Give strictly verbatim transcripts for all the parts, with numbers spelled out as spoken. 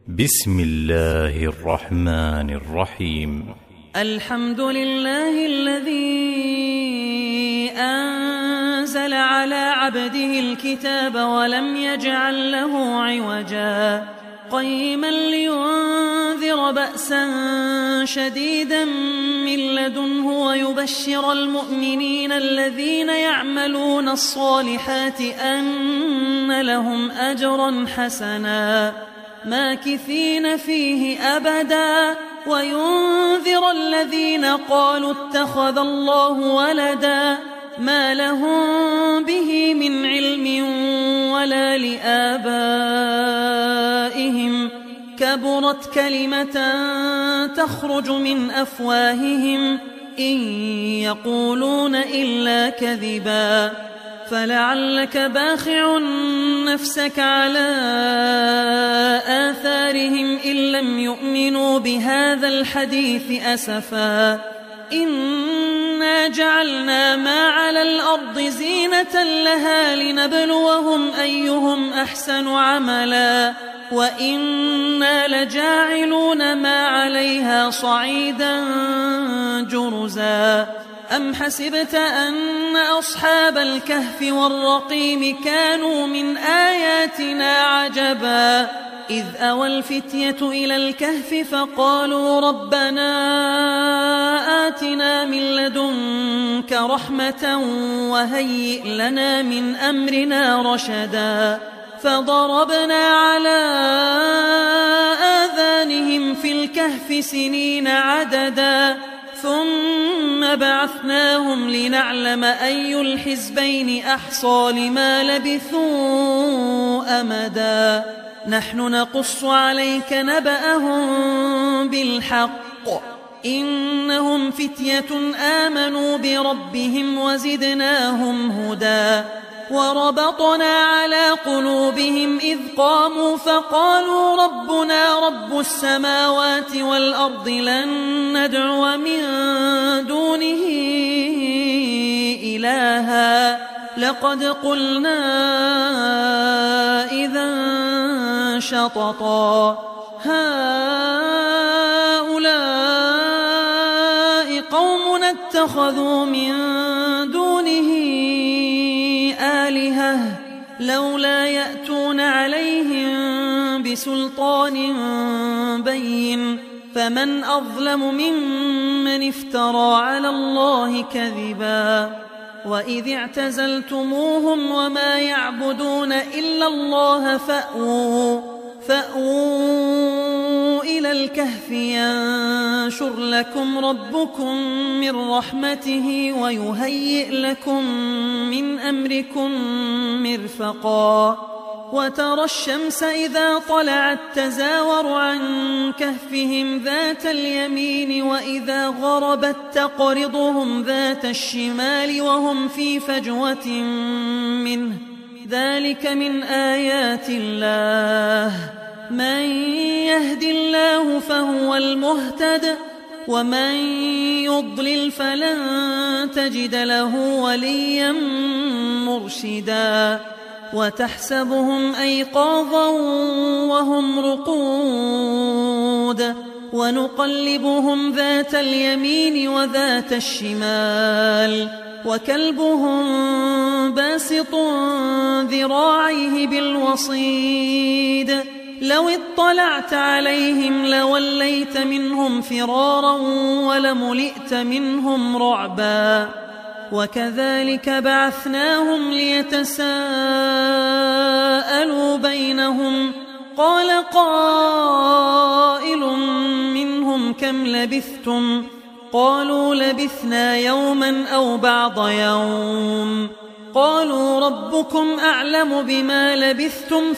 بسم الله الرحمن الرحيم. الحمد لله الذي أنزل على عبده الكتاب ولم يجعل له عوجا قيما لينذر بأسا شديدا من لدنه ويبشر المؤمنين الذين يعملون الصالحات أن لهم أجرا حسنا ماكثين فيه أبدا وينذر الذين قالوا اتخذ الله ولدا ما لهم به من علم ولا لآبائهم كبرت كلمة تخرج من أفواههم إن يقولون إلا كذبا فلعلك باخع نفسك على آثارهم إن لم يؤمنوا بهذا الحديث أسفا إنا جعلنا ما على الأرض زينة لها لنبلوهم أيهم أحسن عملا وإنا لجاعلون ما عليها صعيدا جرزا أم حسبت أن أصحاب الكهف والرقيم كانوا من آياتنا عجبا إذ أوى الفتية إلى الكهف فقالوا ربنا آتنا من لدنك رحمة وهيئ لنا من أمرنا رشدا فضربنا على آذانهم في الكهف سنين عددا ثم بعثناهم لنعلم أي الحزبين أحصى لما لبثوا أمدا نحن نقص عليك نبأهم بالحق إنهم فتية آمنوا بربهم وزدناهم هدى وربطنا على قلوبهم إذ قاموا فقالوا ربنا رب السماوات والأرض لن ندعو من دونه إلها لقد قلنا إذا شططا هؤلاء قوم اتخذوا من دونه آلهة لولا يأتون عليهم بسلطان بين فمن أظلم ممن افترى على الله كذبا وإذ اعتزلتموهم وما يعبدون إلا الله فأووا فأووا إلى الكهف ينشر لكم ربكم من رحمته ويهيئ لكم من أمركم مرفقا وترى الشمس إذا طلعت تزاور عن كهفهم ذات اليمين وإذا غربت تقرضهم ذات الشمال وهم في فجوة منه ذلك من آيات الله من يهد الله فهو المهتد ومن يضلل فلن تجد له وليا مرشدا وتحسبهم أيقاظا وهم رقود ونقلبهم ذات اليمين وذات الشمال وكلبهم باسط ذراعيه بالوصيد لو اطلعت عليهم لوليت منهم فرارا ولملئت منهم رعبا وكذلك بعثناهم ليتساءلوا بينهم قال قائل منهم كم لبثتم قالوا لبثنا يوما أو بعض يوم قالوا ربكم أعلم بما لبثتم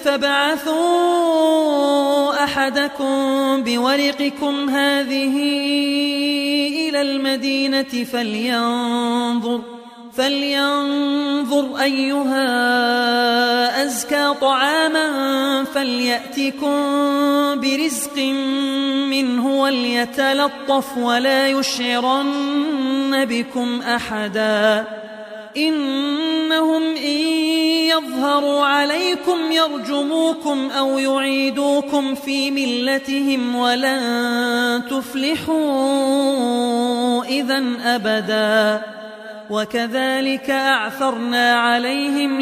فابعثوا أحدكم بورقكم هذه إلى المدينة فلينظر فلينظر أيها أزكى طعاما فليأتكم برزق منه وليتلطف ولا يشعرن بكم أحدا إنهم إن يظهروا عليكم يرجموكم أو يعيدوكم في ملتهم ولن تفلحوا إذن أبدا. وكذلك أعثرنا عليهم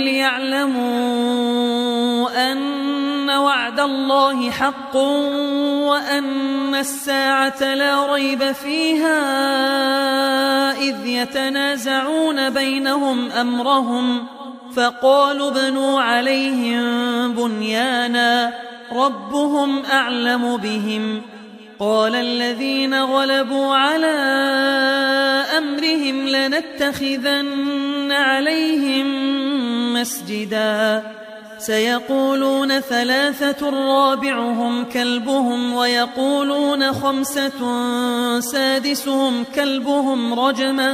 ليعلموا أن وعد الله حق وأن الساعة لا ريب فيها إذ يتنازعون بينهم أمرهم فقالوا ابنوا عليهم بنيانا ربهم أعلم بهم. قال الذين غلبوا على أمرهم لنتخذن عليهم مسجدا. سيقولون ثلاثة رابعهم كلبهم ويقولون خمسة سادسهم كلبهم رجما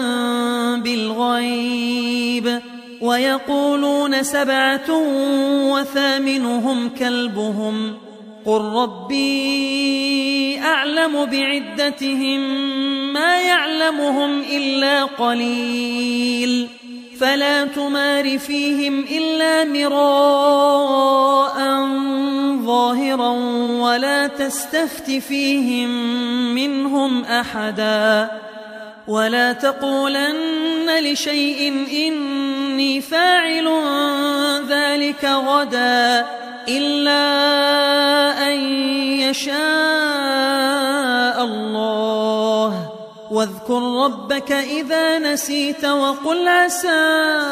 بالغيب ويقولون سبعة وثامنهم كلبهم قل ربي أعلم بعدتهم ما يعلمهم إلا قليل فلا تمار فيهم إلا مراء ظاهرا ولا تستفت فيهم منهم أحدا. ولا تقولن لشيء إني فاعل ذلك غدا إلا أن يشاء الله. واذكر ربك إذا نسيت وقل عسى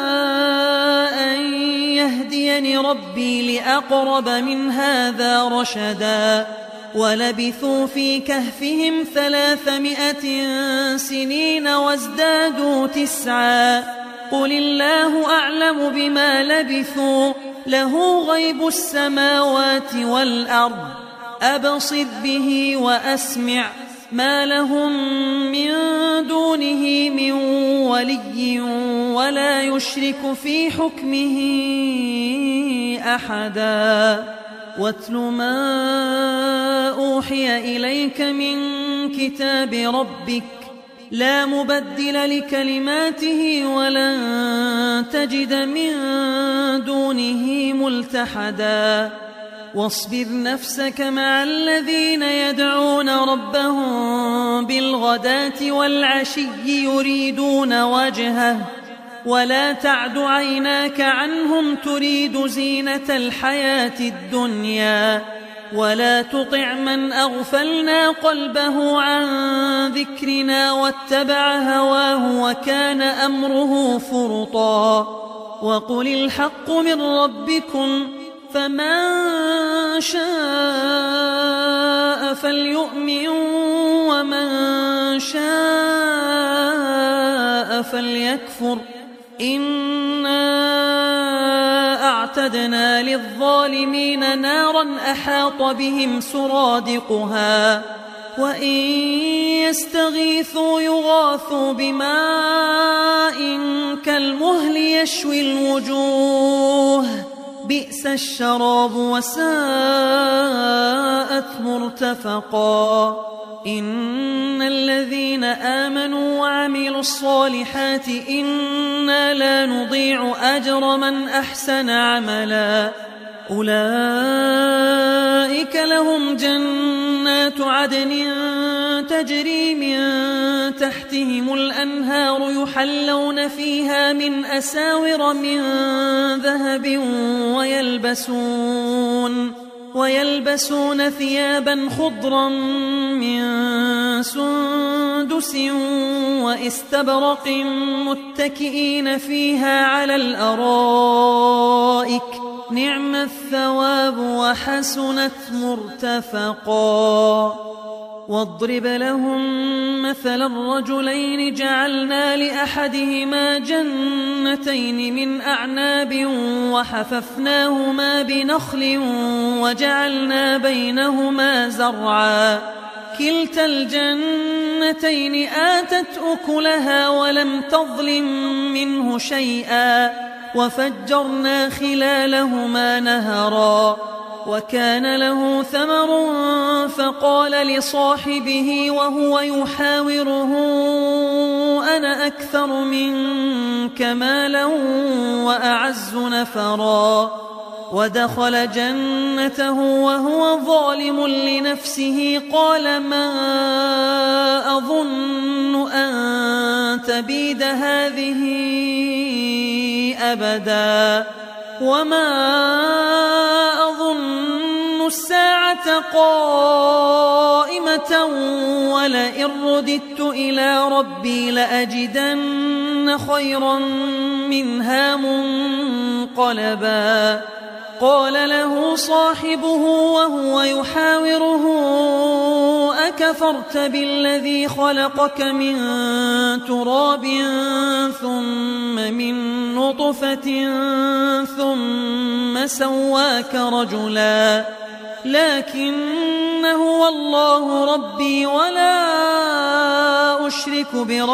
أن يهديني ربي لأقرب من هذا رشدا. ولبثوا في كهفهم ثلاثمائة سنين وازدادوا تسعا قل الله أعلم بما لبثوا له غيب السماوات والأرض أبصر به وأسمع ما لهم من دونه من ولي ولا يشرك في حكمه أحدا. واتل ما أوحي إليك من كتاب ربك لا مبدل لكلماته ولن تجد من دونه ملتحدا. واصبر نفسك مع الذين يدعون ربهم بالغداة والعشي يريدون وجهه ولا تعد عيناك عنهم تريد زينة الحياة الدنيا ولا تطع من أغفلنا قلبه عن ذكرنا واتبع هواه وكان أمره فرطا. وقل الحق من ربكم فمن شاء فليؤمن ومن شاء فليكفر إنا أعتدنا للظالمين نارا أحاط بهم سرادقها وإن يستغيثوا يغاثوا بماء كالمهل يشوي الوجوه بئس الشراب وساءت مرتفقا. إن الذين آمنوا وعملوا الصالحات إنا لا نضيع أجر من أحسن عملا أولئك لهم جنات عدن تجري من تحتهم الأنهار يحلون فيها من أساور من ذهب ويلبسون ويلبسون ثيابا خضرا من سندس واستبرق متكئين فيها على الأرائك نعم الثواب وحسنت مرتفقا. واضرب لهم مثل الرجلين جعلنا لأحدهما جنتين من أعناب وحففناهما بنخل وجعلنا بينهما زرعا كلتا الجنتين آتت أكلها ولم تظلم منه شيئا وفجرنا خلالهما نهرا وكان له ثمر فقال لصاحبه وهو يحاوره أنا أكثر منك مالا وأعز نفرا ودخل جنته وهو ظالم لنفسه قال ما أظن أن تبيد هذه أبدا وما أظن الساعة قائمة ولئن رددت إلى ربي لأجدن خيرا منها منقلبا قال له صاحبه وهو يحاوره أكفرت بالذي خلقك من تراب ثم من نطفة ثم سواك رجلا لكن هو الله ربي ولا أشرك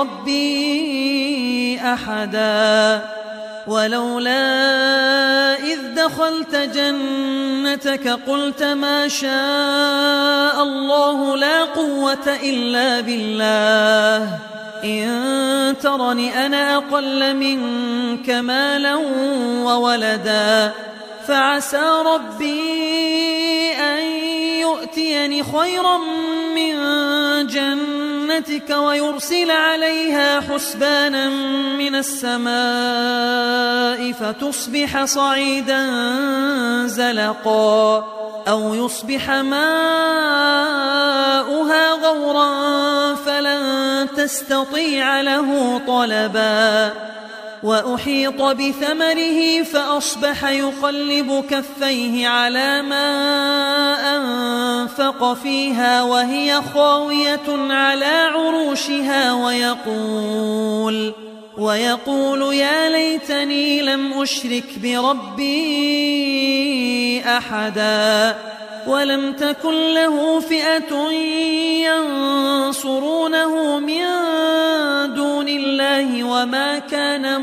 بربي أحدا ولولا إذ دخلت جنتك قلت ما شاء الله لا قوة إلا بالله إن ترني أنا أقل منك مالا وولدا فعسى ربي أن يؤتيني خيرا من جنتك ويرسل عليها حسبانا من السماء فتصبح صعيدا زلقا أو يصبح ماؤها غورا فلن تستطيع له طلبا وأحيط بثمره فأصبح يقلب كفيه على ما أنفق فيها وهي خاوية على عروشها ويقول ويقول يا ليتني لم أشرك بربي أحدا ولم تكن له فئة ينصرونه من دون الله وما كان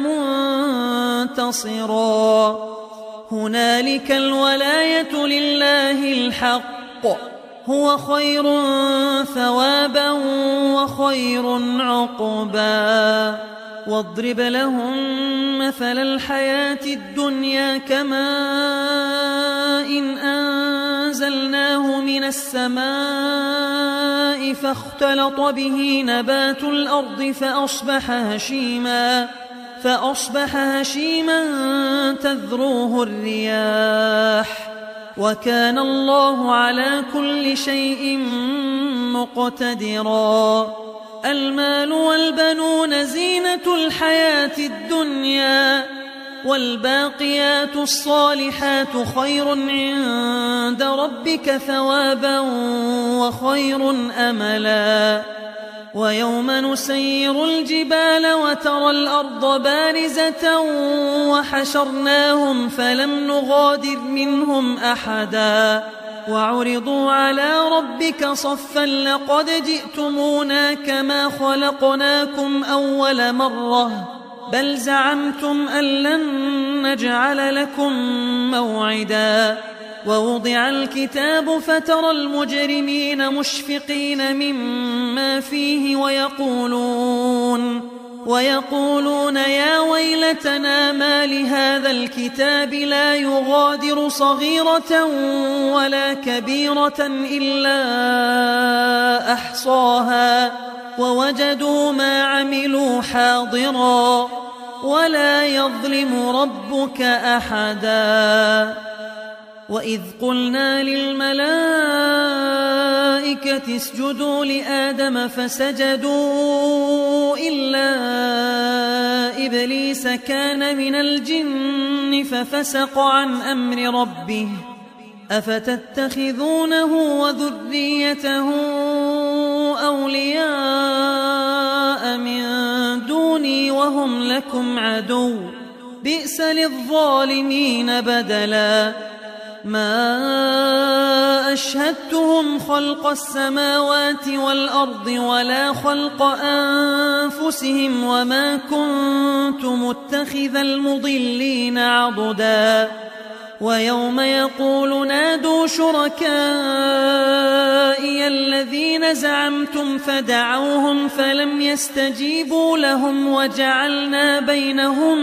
منتصرا هنالك الولاية لله الحق هو خير ثوابا وخير عقبا واضرب لهم مثل الحياة الدنيا كماء إن أنزلناه من السماء فاختلط به نبات الأرض فأصبح هشيما فأصبح هشيما تذروه الرياح وكان الله على كل شيء مقتدرا المال والبنون زينة الحياة الدنيا والباقيات الصالحات خير عند ربك ثوابا وخير أملا ويوم نسير الجبال وترى الأرض بارزة وحشرناهم فلم نغادر منهم أحدا وعرضوا على ربك صفا لقد جئتمونا كما خلقناكم أول مرة بل زعمتم أن لن نجعل لكم موعدا ووضع الكتاب فترى المجرمين مشفقين مما فيه ويقولون ويقولون يا ويلتنا ما لهذا الكتاب لا يغادر صغيرة ولا كبيرة إلا أحصاها ووجدوا ما عملوا حاضرا ولا يظلم ربك أحدا وإذ قلنا للملائكة اسجدوا لآدم فسجدوا إلا إبليس كان من الجن ففسق عن أمر ربه أفتتخذونه وذريته أولياء من دوني وهم لكم عدو بئس للظالمين بدلا ما أشهدتهم خلق السماوات والأرض ولا خلق أنفسهم وما كنت متخذ المضلين عضدا ويوم يقول نادوا شركائي الذين زعمتم فدعوهم فلم يستجيبوا لهم وجعلنا بينهم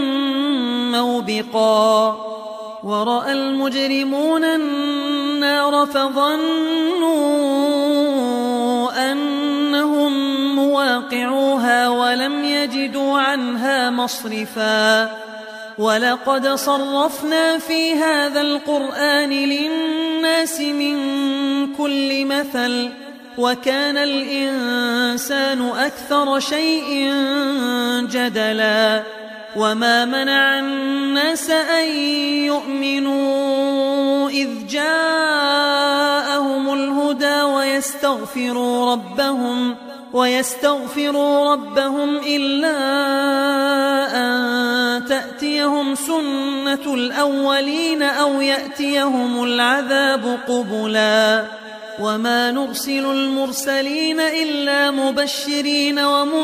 موبقا ورأى المجرمون النار فظنوا أنهم مواقعوها ولم يجدوا عنها مصرفا ولقد صرفنا في هذا القرآن للناس من كل مثل وكان الإنسان أكثر شيء جدلا وما منع الناس أن يؤمنوا إذ جاءهم الهدى ويستغفروا ربهم ويستغفروا ربهم إلا أن تأتيهم سنة الأولين أو يأتيهم العذاب قبلا وما نرسل المرسلين إلا مبشرين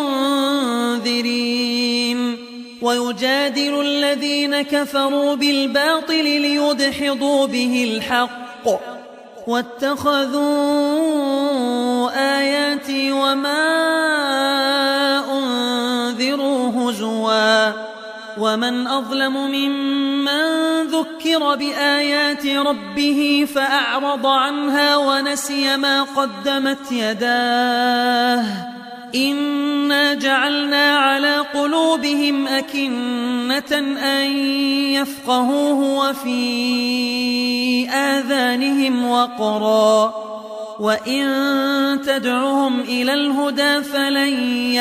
ومنذرين ويجادل الذين كفروا بالباطل ليدحضوا به الحق واتخذوا آياتي وما أنذروا هزوا ومن أظلم ممن ذكر بآيات ربه فأعرض عنها ونسي ما قدمت يداه إنا جعلنا على قلوبهم أكنة أن يفقهوه وفي آذانهم وقرا وإن تدعهم إلى الهدى فلن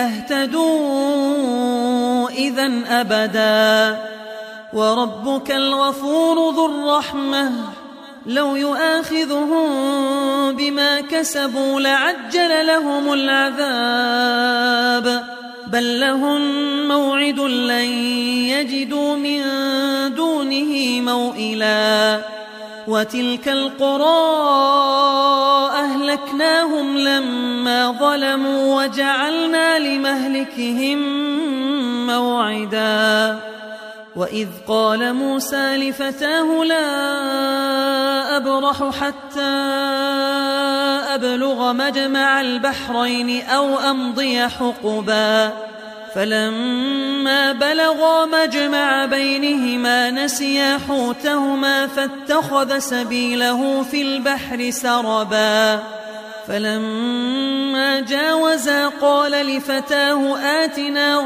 يهتدوا إذن أبدا وربك الغفور ذو الرحمة لو يؤاخذهم بما كسبوا لعجل لهم العذاب بل لهم موعد لن يجدوا من دونه موئلا وتلك القرى أهلكناهم لما ظلموا وجعلنا لمهلكهم موعدا وإذ قال موسى لفتاه لا أبرح حتى أبلغ مجمع البحرين أو أمضي حقبا فلما بلغا مجمع بينهما نسيا حوتهما فاتخذ سبيله في البحر سربا فلما جاوزا قال لفتاه آتنا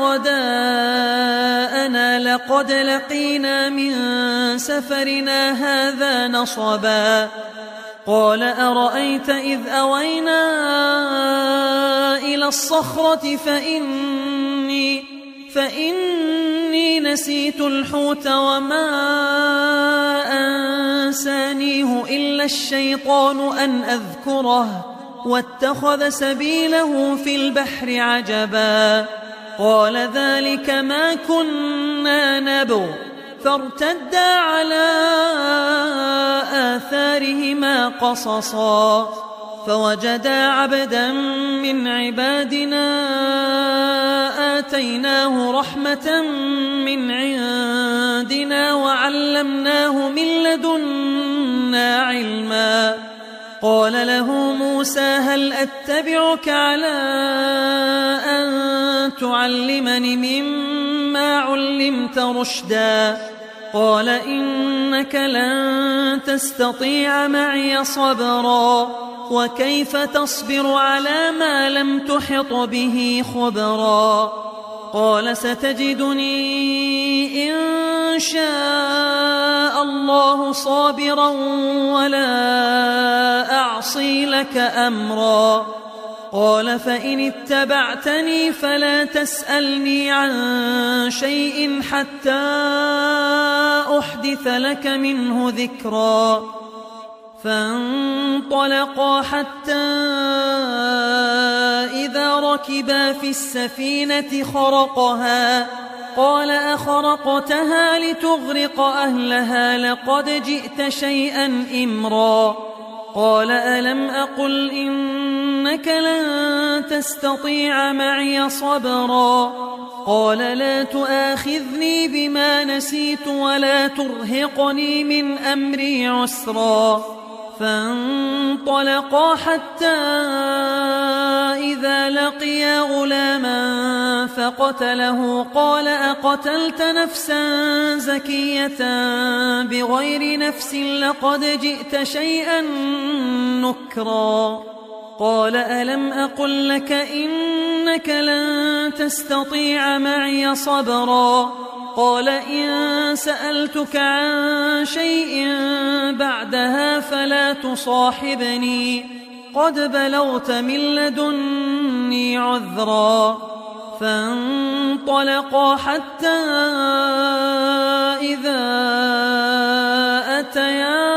غداءنا لقد لقينا من سفرنا هذا نصبا قال أرأيت إذ أوينا إلى الصخرة فإني, فإني نسيت الحوت وما أنسانيه إلا الشيطان أن أذكره واتخذ سبيله في البحر عجبا قال ذلك ما كنا نبغ فارتدا على آثارهما قصصا فوجدا عبدا من عبادنا آتيناه رحمة من عندنا وعلمناه من لدنا علما قال له موسى هل أتبعك على أن تعلمني مما علمت رشدا قال إنك لن تستطيع معي صبرا وكيف تصبر على ما لم تحط به خبرا قال ستجدني إن شاء الله صابرا ولا أعصي لك أمرا قال فإن اتبعتني فلا تسألني عن شيء حتى أحدث لك منه ذكرا فانطلقا حتى إذا ركبا في السفينة خرقها قال أخرقتها لتغرق أهلها لقد جئت شيئا إمرا قال ألم أقل إنك لن تستطيع معي صبرا قال لا تؤاخذني بما نسيت ولا ترهقني من أمري عسرا فانطلقا حتى إذا لقيا غلاما فقتله قال أقتلت نفسا زكية بغير نفس لقد جئت شيئا نكرا قال ألم أقل لك إنك لن تستطيع معي صبرا قال إن سألتك عن شيء بعدها فلا تصاحبني قد بلغت من لدني عذرا فانطلقا حتى إذا أتيا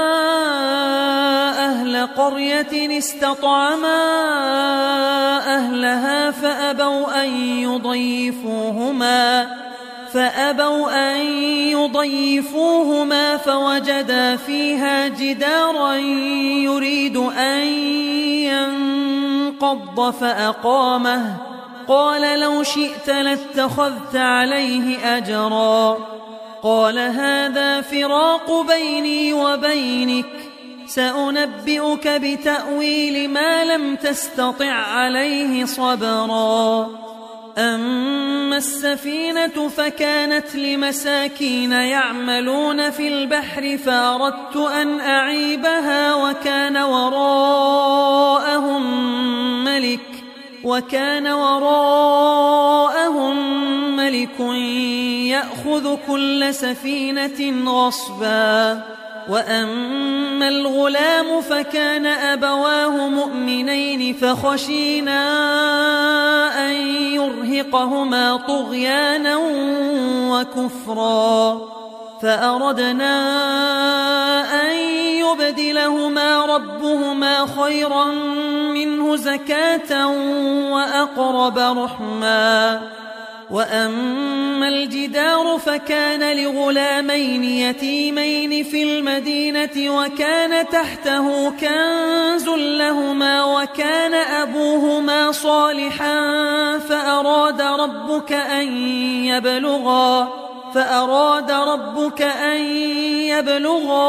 أهل قرية استطعما أهلها فأبوا أن يضيفوهما فأبوا أن يضيفوهما فوجدا فيها جدارا يريد أن ينقض فأقامه قال لو شئت لاتخذت عليه أجرا قال هذا فراق بيني وبينك سأنبئك بتأويل ما لم تستطع عليه صبرا أما السفينة فكانت لمساكين يعملون في البحر فأردت أن أعيبها وكان وراءهم ملك وكان وراءهم ملك يأخذ كل سفينة غصبا وأما الغلام فكان أبواه مؤمنين فخشينا أن يرهقهما طغيانا وكفرا فأردنا أن يبدلهما ربهما خيرا منه زكاة وأقرب رحما وأما الجدار فكان لغلامين يتيمين في المدينة وكان تحته كنز لهما وكان أبوهما صالحا فأراد ربك أن يبلغا فأراد ربك أن يبلغا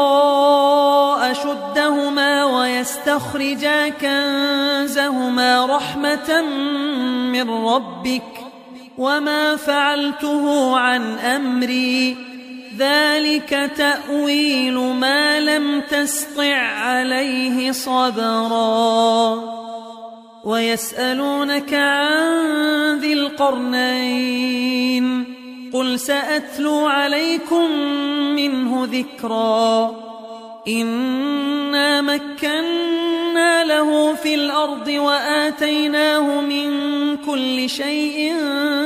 أشدهما ويستخرجا كنزهما رحمة من ربك وما فعلته عن أمري ذلك تأويل ما لم تسطع عليه صبرا ويسألونك عن ذي القرنين قل سأتلو عليكم منه ذكرا إنا مكنا له في الأرض وآتيناه من كل شيء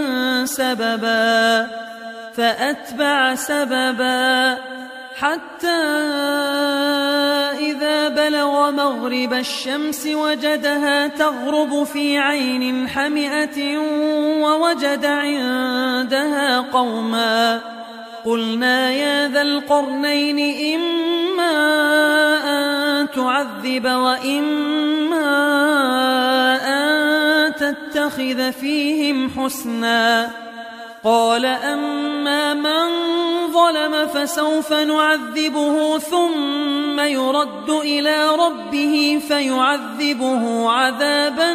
سببا فأتبع سببا حتى إذا بلغ مغرب الشمس وجدها تغرب في عين حمئة ووجد عندها قوما قلنا يا ذا القرنين إما أن تعذب وإما أن تتخذ فيهم حسنا قال أما من ظلم فسوف نعذبه ثم يرد إلى ربه فيعذبه عذابا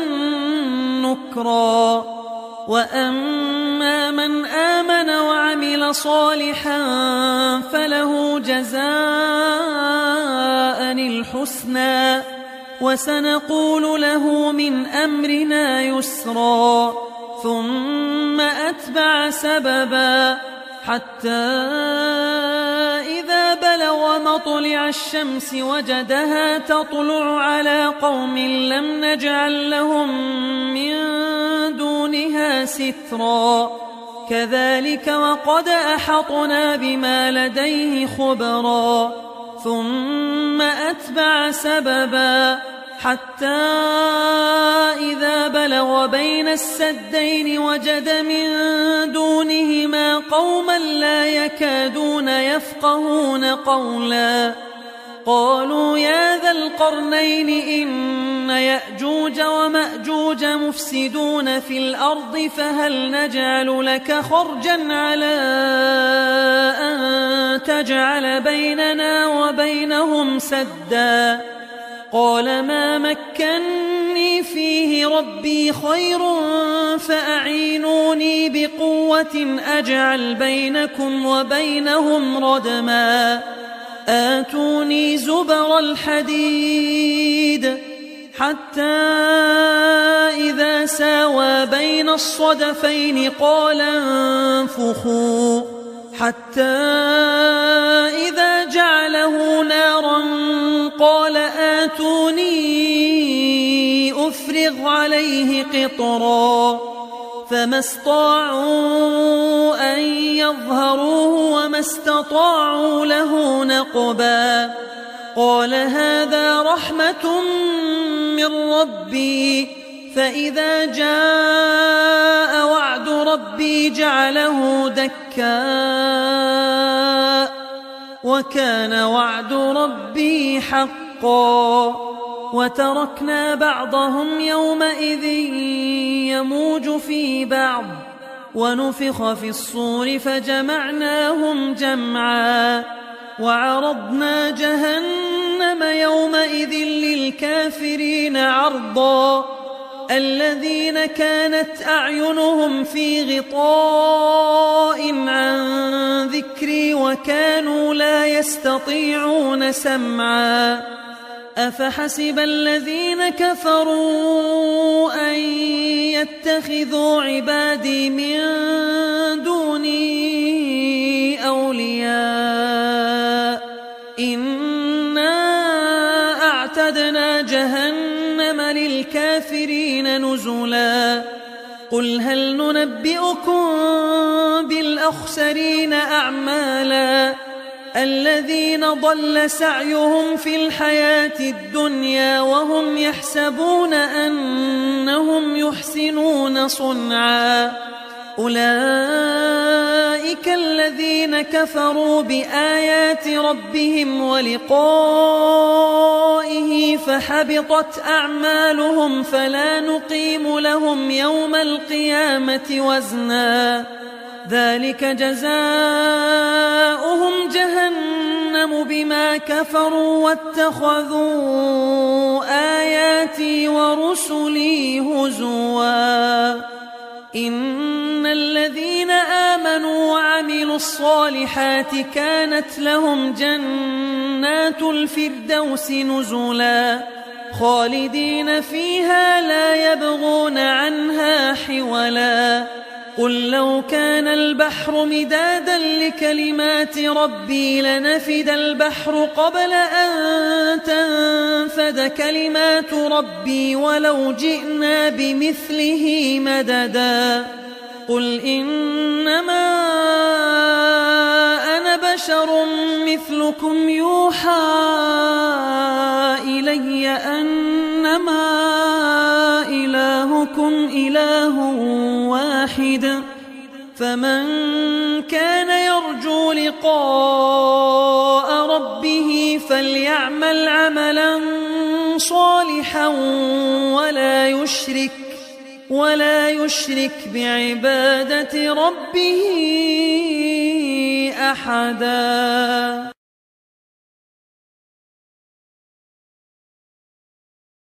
نكرا وأما من آمن وعمل صالحا فله جزاء الحسنى وسنقول له من أمرنا يسرا ثم أتبع سببا حتى إذا بلغ مطلع الشمس وجدها تطلع على قوم لم نجعل لهم من دونها سترا كذلك وقد أحطنا بما لديه خبرا ثم أتبع سببا حتى إذا بلغ بين السدين وجد من دونهما قوما لا يكادون يفقهون قولا قالوا يا ذا القرنين إن يأجوج ومأجوج مفسدون في الأرض فهل نجعل لك خرجا على أن تجعل بيننا وبينهم سدا قال ما مكني فيه ربي خير فأعينوني بقوة أجعل بينكم وبينهم ردما آتوني زبر الحديد حتى إذا ساوى بين الصدفين قال انفخوا حتى إذا جعله نارا قال آتوني أفرغ عليه قطرا فما استطاعوا أن يظهروه وما استطاعوا له نقبا قال هذا رحمة من ربي فإذا جاء وعد ربي جعله دكا وكان وعد ربي حقا وتركنا بعضهم يومئذ يموج في بعض ونفخ في الصور فجمعناهم جمعا وعرضنا جهنم يومئذ للكافرين عرضا الذين كانت أعينهم في غطاء عن ذكري وكانوا لا يستطيعون سمعا أفحسب الذين كفروا أن يتخذوا عبادي من دوني أولياء إنا أعتدنا جهنم للكافرين نزلا قل هل ننبئكم بالأخسرين أعمالا الذين ضل سعيهم في الحياة الدنيا وهم يحسبون أنهم يحسنون صنعا أولئك الذين كفروا بآيات ربهم ولقائه فحبطت أعمالهم فلا نقيم لهم يوم القيامة وزنا ذلك جزاؤهم جهنم بما كفروا واتخذوا آياتي ورسلي هزوا إن الذين آمنوا وعملوا الصالحات كانت لهم جنات الفردوس نزلا خالدين فيها لا يبغون عنها حولا قل لو كان البحر مدادا لكلمات ربي لنفد البحر قبل أن تنفد كلمات ربي ولو جئنا بمثله مددا قل إنما أنا بشر مثلكم يوحى إلي أنما إلهكم إله واحد فمن كان يرجو لقاء ربه فليعمل عملا صالحا ولا يشرك ولا يشرك بعبادة ربه أحدا.